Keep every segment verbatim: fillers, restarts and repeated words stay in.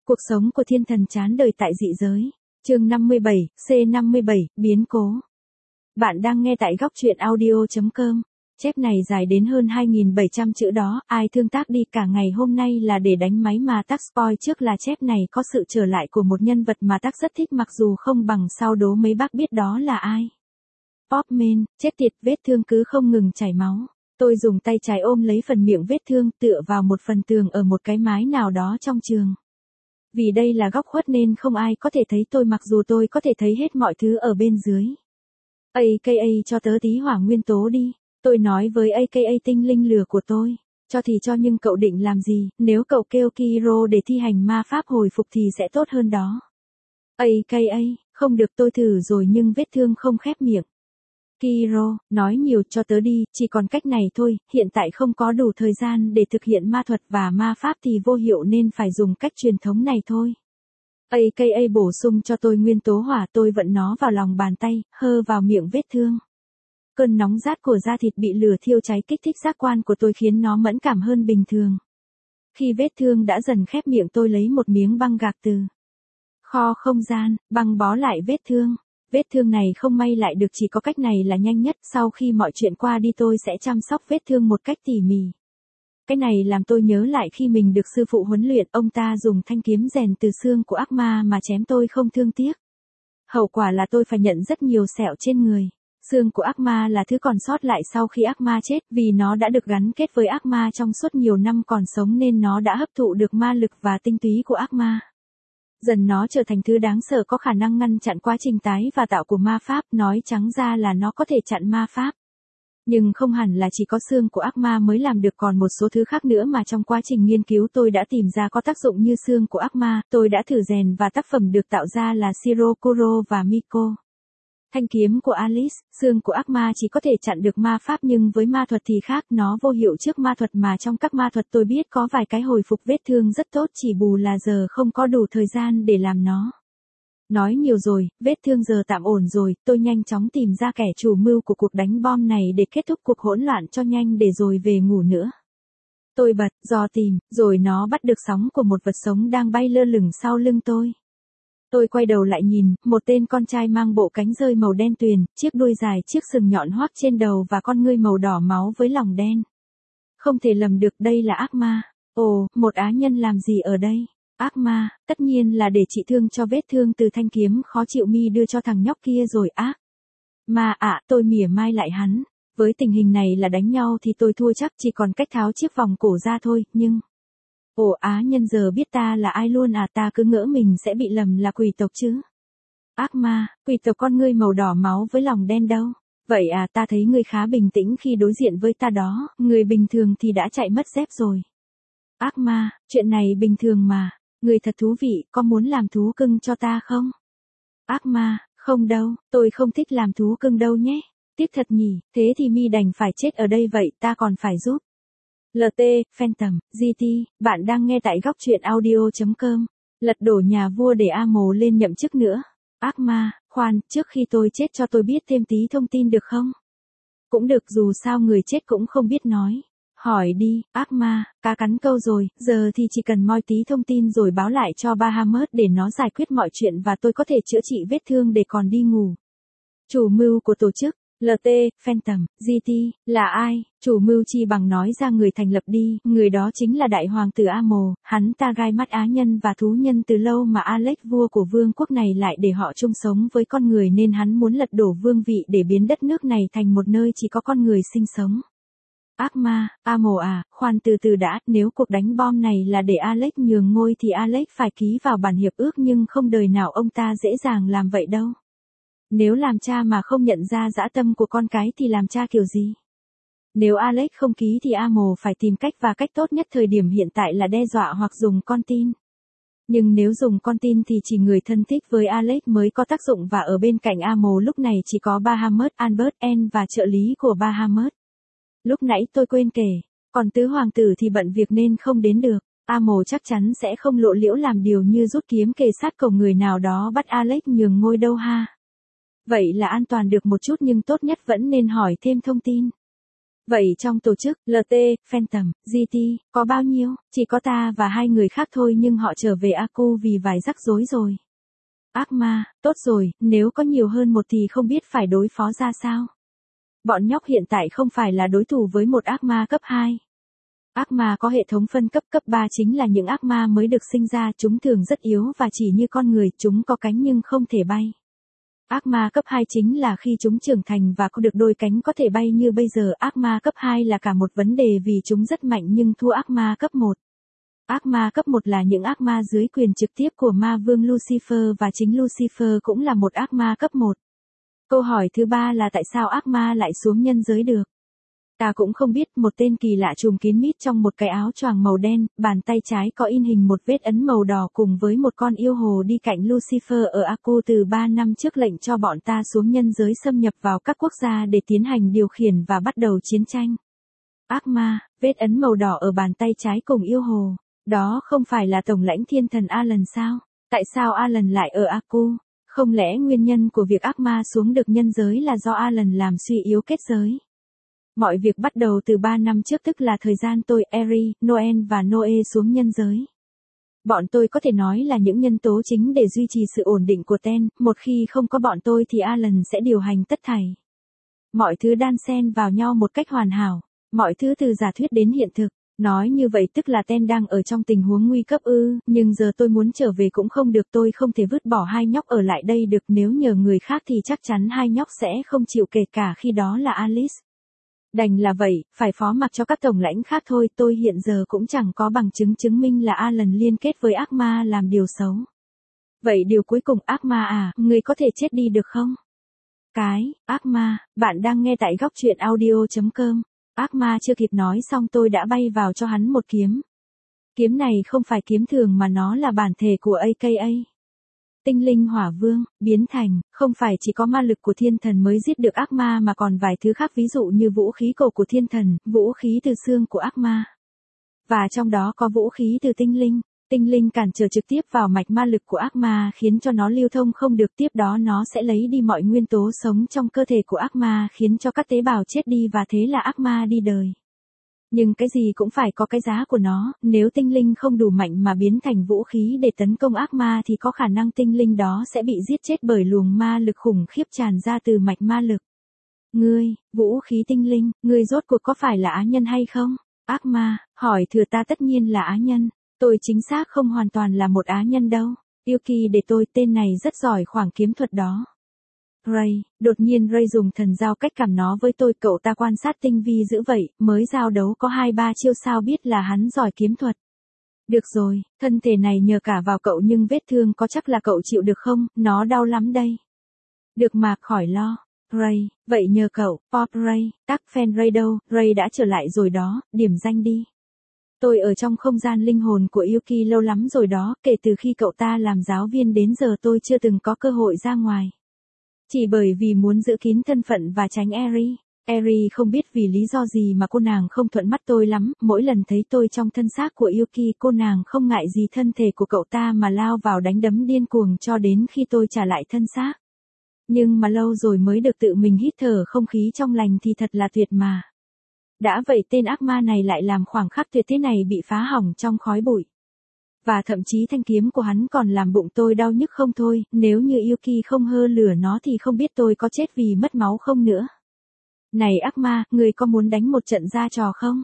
Cuộc sống của thiên thần chán đời tại dị giới. Chương năm mươi bảy, C năm mươi bảy, biến cố. Bạn đang nghe tại góc truyện audio chấm com. Chép này dài đến hơn hai nghìn bảy trăm chữ đó, ai thương tác đi cả ngày hôm nay là để đánh máy mà tác spoil trước là chép này có sự trở lại của một nhân vật mà tác rất thích mặc dù không bằng sau đố mấy bác biết đó là ai. Popman, chết tiệt, vết thương cứ không ngừng chảy máu. Tôi dùng tay trái ôm lấy phần miệng vết thương tựa vào một phần tường ở một cái mái nào đó trong trường. Vì đây là góc khuất nên không ai có thể thấy tôi mặc dù tôi có thể thấy hết mọi thứ ở bên dưới. a ca a cho tớ tí hỏa nguyên tố đi. Tôi nói với a ca a tinh linh lửa của tôi. Cho thì cho nhưng cậu định làm gì, nếu cậu kêu Kiro để thi hành ma pháp hồi phục thì sẽ tốt hơn đó. a ca a, không được tôi thử rồi nhưng vết thương không khép miệng. Kiro, nói nhiều cho tớ đi, chỉ còn cách này thôi, hiện tại không có đủ thời gian để thực hiện ma thuật và ma pháp thì vô hiệu nên phải dùng cách truyền thống này thôi. a ca a bổ sung cho tôi nguyên tố hỏa, tôi vận nó vào lòng bàn tay, hơ vào miệng vết thương. Cơn nóng rát của da thịt bị lửa thiêu cháy kích thích giác quan của tôi khiến nó mẫn cảm hơn bình thường. Khi vết thương đã dần khép miệng tôi lấy một miếng băng gạc từ kho không gian, băng bó lại vết thương. Vết thương này không may lại được, chỉ có cách này là nhanh nhất, sau khi mọi chuyện qua đi tôi sẽ chăm sóc vết thương một cách tỉ mỉ. Cái này làm tôi nhớ lại khi mình được sư phụ huấn luyện, ông ta dùng thanh kiếm rèn từ xương của ác ma mà chém tôi không thương tiếc. Hậu quả là tôi phải nhận rất nhiều sẹo trên người. Xương của ác ma là thứ còn sót lại sau khi ác ma chết, vì nó đã được gắn kết với ác ma trong suốt nhiều năm còn sống nên nó đã hấp thụ được ma lực và tinh túy của ác ma. Dần nó trở thành thứ đáng sợ có khả năng ngăn chặn quá trình tái và tạo của ma pháp, nói trắng ra là nó có thể chặn ma pháp. Nhưng không hẳn là chỉ có xương của ác ma mới làm được, còn một số thứ khác nữa mà trong quá trình nghiên cứu tôi đã tìm ra có tác dụng như xương của ác ma, tôi đã thử rèn và tác phẩm được tạo ra là Shirokuro và Miko. Thanh kiếm của Alice, xương của ác ma chỉ có thể chặn được ma pháp nhưng với ma thuật thì khác, nó vô hiệu trước ma thuật mà trong các ma thuật tôi biết có vài cái hồi phục vết thương rất tốt, chỉ bù là giờ không có đủ thời gian để làm nó. Nói nhiều rồi, vết thương giờ tạm ổn rồi, tôi nhanh chóng tìm ra kẻ chủ mưu của cuộc đánh bom này để kết thúc cuộc hỗn loạn cho nhanh để rồi về ngủ nữa. Tôi bật, dò tìm, rồi nó bắt được sóng của một vật sống đang bay lơ lửng sau lưng tôi. Tôi quay đầu lại nhìn, một tên con trai mang bộ cánh rơi màu đen tuyền, chiếc đuôi dài, chiếc sừng nhọn hoắt trên đầu và con ngươi màu đỏ máu với lòng đen. Không thể lầm được, đây là ác ma. Ồ, một á nhân làm gì ở đây? Ác ma, tất nhiên là để trị thương cho vết thương từ thanh kiếm khó chịu mi đưa cho thằng nhóc kia rồi. Ác ma ạ, à, tôi mỉa mai lại hắn. Với tình hình này là đánh nhau thì tôi thua chắc, chỉ còn cách tháo chiếc vòng cổ ra thôi, nhưng... Ồ, á nhân giờ biết ta là ai luôn à, ta cứ ngỡ mình sẽ bị lầm là quỷ tộc chứ. Ác ma, quỷ tộc con ngươi màu đỏ máu với lòng đen đâu. Vậy à, ta thấy ngươi khá bình tĩnh khi đối diện với ta đó, người bình thường thì đã chạy mất dép rồi. Ác ma, chuyện này bình thường mà, người thật thú vị, có muốn làm thú cưng cho ta không? Ác ma, không đâu, tôi không thích làm thú cưng đâu nhé. Tiếc thật nhỉ, thế thì mi đành phải chết ở đây vậy, ta còn phải giúp. lờ tê, Phantom, giê tê, bạn đang nghe tại góc truyện audio chấm com. Lật đổ nhà vua để Amo lên nhậm chức nữa. Ác ma, khoan, trước khi tôi chết cho tôi biết thêm tí thông tin được không? Cũng được, dù sao người chết cũng không biết nói. Hỏi đi, ác ma, cá cắn câu rồi, giờ thì chỉ cần moi tí thông tin rồi báo lại cho Bahamut để nó giải quyết mọi chuyện và tôi có thể chữa trị vết thương để còn đi ngủ. Chủ mưu của tổ chức. lờ tê, Phantom, giê tê, là ai? Chủ mưu chi bằng nói ra người thành lập đi, người đó chính là đại hoàng tử Amo, hắn ta gai mắt á nhân và thú nhân từ lâu mà Alex vua của vương quốc này lại để họ chung sống với con người nên hắn muốn lật đổ vương vị để biến đất nước này thành một nơi chỉ có con người sinh sống. Ác ma, Amo à, khoan từ từ đã, nếu cuộc đánh bom này là để Alex nhường ngôi thì Alex phải ký vào bản hiệp ước nhưng không đời nào ông ta dễ dàng làm vậy đâu. Nếu làm cha mà không nhận ra dã tâm của con cái thì làm cha kiểu gì? Nếu Alex không ký thì Amo phải tìm cách và cách tốt nhất thời điểm hiện tại là đe dọa hoặc dùng con tin. Nhưng nếu dùng con tin thì chỉ người thân thích với Alex mới có tác dụng và ở bên cạnh Amo lúc này chỉ có Bahamut, Albert N và trợ lý của Bahamut. Lúc nãy tôi quên kể, còn tứ hoàng tử thì bận việc nên không đến được. Amo chắc chắn sẽ không lộ liễu làm điều như rút kiếm kề sát cổng người nào đó bắt Alex nhường ngôi đâu ha. Vậy là an toàn được một chút nhưng tốt nhất vẫn nên hỏi thêm thông tin. Vậy trong tổ chức, lờ tê, Phantom, giê tê, có bao nhiêu? Chỉ có ta và hai người khác thôi nhưng họ trở về Aku vì vài rắc rối rồi. Ác ma, tốt rồi, nếu có nhiều hơn một thì không biết phải đối phó ra sao. Bọn nhóc hiện tại không phải là đối thủ với một ác ma cấp hai. Ác ma có hệ thống phân cấp cấp ba chính là những ác ma mới được sinh ra, chúng thường rất yếu và chỉ như con người, chúng có cánh nhưng không thể bay. Ác ma cấp hai chính là khi chúng trưởng thành và có được đôi cánh có thể bay như bây giờ. Ác ma cấp hai là cả một vấn đề vì chúng rất mạnh nhưng thua ác ma cấp một. Ác ma cấp một là những ác ma dưới quyền trực tiếp của ma vương Lucifer và chính Lucifer cũng là một ác ma cấp một. Câu hỏi thứ ba là tại sao ác ma lại xuống nhân giới được? Ta cũng không biết, một tên kỳ lạ trùm kín mít trong một cái áo choàng màu đen, bàn tay trái có in hình một vết ấn màu đỏ cùng với một con yêu hồ đi cạnh Lucifer ở Aku từ ba năm trước lệnh cho bọn ta xuống nhân giới xâm nhập vào các quốc gia để tiến hành điều khiển và bắt đầu chiến tranh. Ác ma, vết ấn màu đỏ ở bàn tay trái cùng yêu hồ. Đó không phải là tổng lãnh thiên thần Alan sao? Tại sao Alan lại ở Aku? Không lẽ nguyên nhân của việc ác ma xuống được nhân giới là do Alan làm suy yếu kết giới? Mọi việc bắt đầu từ ba năm trước, tức là thời gian tôi, Eri, Noel và Noe xuống nhân giới. Bọn tôi có thể nói là những nhân tố chính để duy trì sự ổn định của Ten, một khi không có bọn tôi thì Alan sẽ điều hành tất thảy. Mọi thứ đan xen vào nhau một cách hoàn hảo, mọi thứ từ giả thuyết đến hiện thực. Nói như vậy tức là Ten đang ở trong tình huống nguy cấp ư, nhưng giờ tôi muốn trở về cũng không được, tôi không thể vứt bỏ hai nhóc ở lại đây được, nếu nhờ người khác thì chắc chắn hai nhóc sẽ không chịu, kể cả khi đó là Alice. Đành là vậy, phải phó mặc cho các tổng lãnh khác thôi, tôi hiện giờ cũng chẳng có bằng chứng chứng minh là Alan liên kết với ác ma làm điều xấu. Vậy điều cuối cùng, ác ma à, người có thể chết đi được không? Cái, ác ma, bạn đang nghe tại góc truyện audio chấm com. Ác ma chưa kịp nói xong tôi đã bay vào cho hắn một kiếm. Kiếm này không phải kiếm thường mà nó là bản thể của a ca a. Tinh linh hỏa vương, biến thành, không phải chỉ có ma lực của thiên thần mới giết được ác ma mà còn vài thứ khác, ví dụ như vũ khí cổ của thiên thần, vũ khí từ xương của ác ma. Và trong đó có vũ khí từ tinh linh. Tinh linh cản trở trực tiếp vào mạch ma lực của ác ma khiến cho nó lưu thông không được, tiếp đó nó sẽ lấy đi mọi nguyên tố sống trong cơ thể của ác ma khiến cho các tế bào chết đi và thế là ác ma đi đời. Nhưng cái gì cũng phải có cái giá của nó, nếu tinh linh không đủ mạnh mà biến thành vũ khí để tấn công ác ma thì có khả năng tinh linh đó sẽ bị giết chết bởi luồng ma lực khủng khiếp tràn ra từ mạch ma lực. Ngươi, vũ khí tinh linh, ngươi rốt cuộc có phải là á nhân hay không? Ác ma, hỏi thừa ta tất nhiên là á nhân. Tôi chính xác không hoàn toàn là một á nhân đâu. Yuki để tôi, tên này rất giỏi khoảng kiếm thuật đó. Ray, đột nhiên Ray dùng thần giao cách cảm nó với tôi, cậu ta quan sát tinh vi dữ vậy, mới giao đấu có hai ba chiêu sao biết là hắn giỏi kiếm thuật. Được rồi, thân thể này nhờ cả vào cậu nhưng vết thương có chắc là cậu chịu được không, nó đau lắm đây. Được mà, khỏi lo. Ray, vậy nhờ cậu, Pop Ray, các fan Ray đâu, Ray đã trở lại rồi đó, điểm danh đi. Tôi ở trong không gian linh hồn của Yuki lâu lắm rồi đó, kể từ khi cậu ta làm giáo viên đến giờ tôi chưa từng có cơ hội ra ngoài. Chỉ bởi vì muốn giữ kín thân phận và tránh Eri. Eri không biết vì lý do gì mà cô nàng không thuận mắt tôi lắm, mỗi lần thấy tôi trong thân xác của Yuki cô nàng không ngại gì thân thể của cậu ta mà lao vào đánh đấm điên cuồng cho đến khi tôi trả lại thân xác. Nhưng mà lâu rồi mới được tự mình hít thở không khí trong lành thì thật là tuyệt mà. Đã vậy tên ác ma này lại làm khoảng khắc tuyệt thế này bị phá hỏng trong khói bụi. Và thậm chí thanh kiếm của hắn còn làm bụng tôi đau nhức không thôi, nếu như Yuki không hơ lửa nó thì không biết tôi có chết vì mất máu không nữa. Này ác ma, người có muốn đánh một trận ra trò không?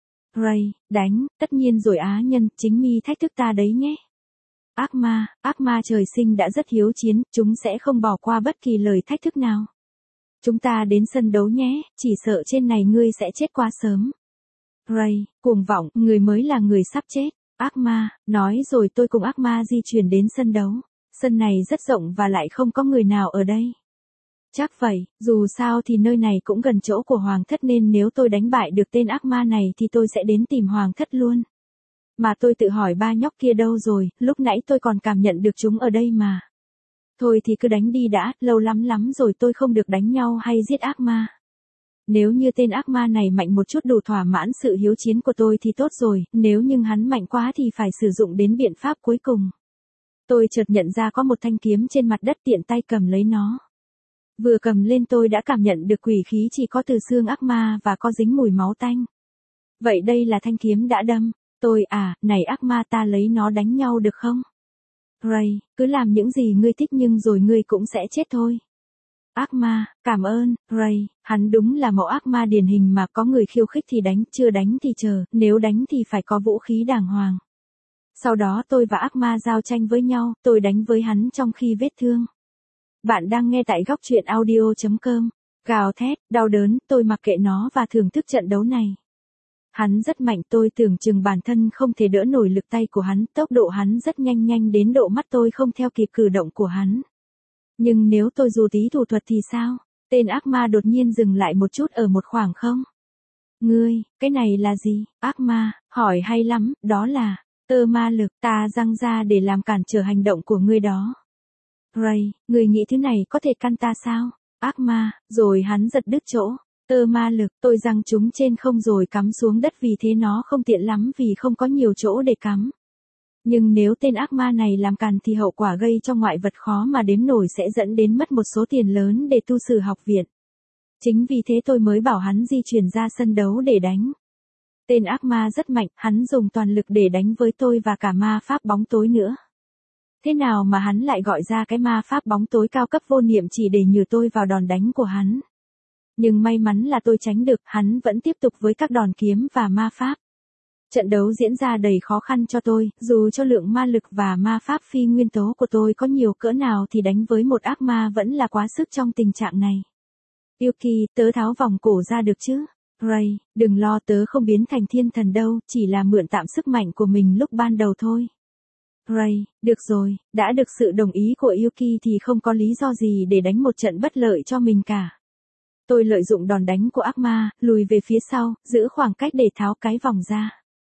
Ray, đánh, tất nhiên rồi á nhân, chính mi thách thức ta đấy nhé. Ác ma, ác ma trời sinh đã rất hiếu chiến, chúng sẽ không bỏ qua bất kỳ lời thách thức nào. Chúng ta đến sân đấu nhé, chỉ sợ trên này ngươi sẽ chết quá sớm. Ray, cuồng vọng, người mới là người sắp chết. Ác ma, nói rồi tôi cùng ác ma di chuyển đến sân đấu. Sân này rất rộng và lại không có người nào ở đây. Chắc vậy, dù sao thì nơi này cũng gần chỗ của hoàng thất nên nếu tôi đánh bại được tên ác ma này thì tôi sẽ đến tìm hoàng thất luôn. Mà tôi tự hỏi ba nhóc kia đâu rồi, lúc nãy tôi còn cảm nhận được chúng ở đây mà. Thôi thì cứ đánh đi đã, lâu lắm lắm rồi tôi không được đánh nhau hay giết ác ma. Nếu như tên ác ma này mạnh một chút đủ thỏa mãn sự hiếu chiến của tôi thì tốt rồi, nếu nhưng hắn mạnh quá thì phải sử dụng đến biện pháp cuối cùng. Tôi chợt nhận ra có một thanh kiếm trên mặt đất, tiện tay cầm lấy nó. Vừa cầm lên tôi đã cảm nhận được quỷ khí chỉ có từ xương ác ma và có dính mùi máu tanh. Vậy đây là thanh kiếm đã đâm. Tôi à, này ác ma ta lấy nó đánh nhau được không? Ray, cứ làm những gì ngươi thích nhưng rồi ngươi cũng sẽ chết thôi. Ác ma, cảm ơn, Ray, hắn đúng là mẫu ác ma điển hình mà có người khiêu khích thì đánh, chưa đánh thì chờ, nếu đánh thì phải có vũ khí đàng hoàng. Sau đó tôi và ác ma giao tranh với nhau, tôi đánh với hắn trong khi vết thương. Bạn đang nghe tại góc truyện audio chấm com. Gào thét, đau đớn, tôi mặc kệ nó và thưởng thức trận đấu này. Hắn rất mạnh, tôi tưởng chừng bản thân không thể đỡ nổi lực tay của hắn, tốc độ hắn rất nhanh nhanh đến độ mắt tôi không theo kịp cử động của hắn. Nhưng nếu tôi dù tí thủ thuật thì sao? Tên ác ma đột nhiên dừng lại một chút ở một khoảng không. Ngươi, cái này là gì? Ác ma, hỏi hay lắm, đó là, tơ ma lực, ta răng ra để làm cản trở hành động của ngươi đó. Ray, ngươi nghĩ thứ này có thể căn ta sao? Ác ma, rồi hắn giật đứt chỗ. Tơ ma lực, tôi giăng chúng trên không rồi cắm xuống đất vì thế nó không tiện lắm vì không có nhiều chỗ để cắm. Nhưng nếu tên ác ma này làm càn thì hậu quả gây cho ngoại vật khó mà đếm nổi sẽ dẫn đến mất một số tiền lớn để tu sửa học viện. Chính vì thế tôi mới bảo hắn di chuyển ra sân đấu để đánh. Tên ác ma rất mạnh, hắn dùng toàn lực để đánh với tôi và cả ma pháp bóng tối nữa. Thế nào mà hắn lại gọi ra cái ma pháp bóng tối cao cấp vô niệm chỉ để nhử tôi vào đòn đánh của hắn. Nhưng may mắn là tôi tránh được, hắn vẫn tiếp tục với các đòn kiếm và ma pháp. Trận đấu diễn ra đầy khó khăn cho tôi, dù cho lượng ma lực và ma pháp phi nguyên tố của tôi có nhiều cỡ nào thì đánh với một ác ma vẫn là quá sức trong tình trạng này. Yuki, tớ tháo vòng cổ ra được chứ? Ray, đừng lo, tớ không biến thành thiên thần đâu, chỉ là mượn tạm sức mạnh của mình lúc ban đầu thôi. Ray, được rồi, đã được sự đồng ý của Yuki thì không có lý do gì để đánh một trận bất lợi cho mình cả. Tôi lợi dụng đòn đánh của ác ma, lùi về phía sau, giữ khoảng cách để tháo cái vòng ra.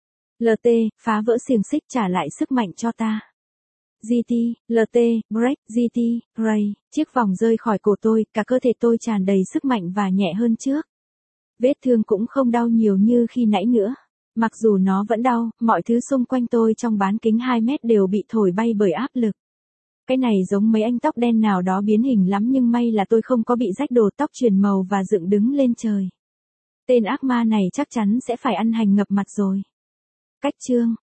lờ tê, phá vỡ xiềng xích trả lại sức mạnh cho ta. giê tê, lờ tê, break, giê tê, Ray, chiếc vòng rơi khỏi cổ tôi, cả cơ thể tôi tràn đầy sức mạnh và nhẹ hơn trước. Vết thương cũng không đau nhiều như khi nãy nữa. Mặc dù nó vẫn đau, mọi thứ xung quanh tôi trong bán kính hai mét đều bị thổi bay bởi áp lực. Cái này giống mấy anh tóc đen nào đó biến hình lắm nhưng may là tôi không có bị rách đồ tóc chuyển màu và dựng đứng lên trời. Tên ác ma này chắc chắn sẽ phải ăn hành ngập mặt rồi. Cách chương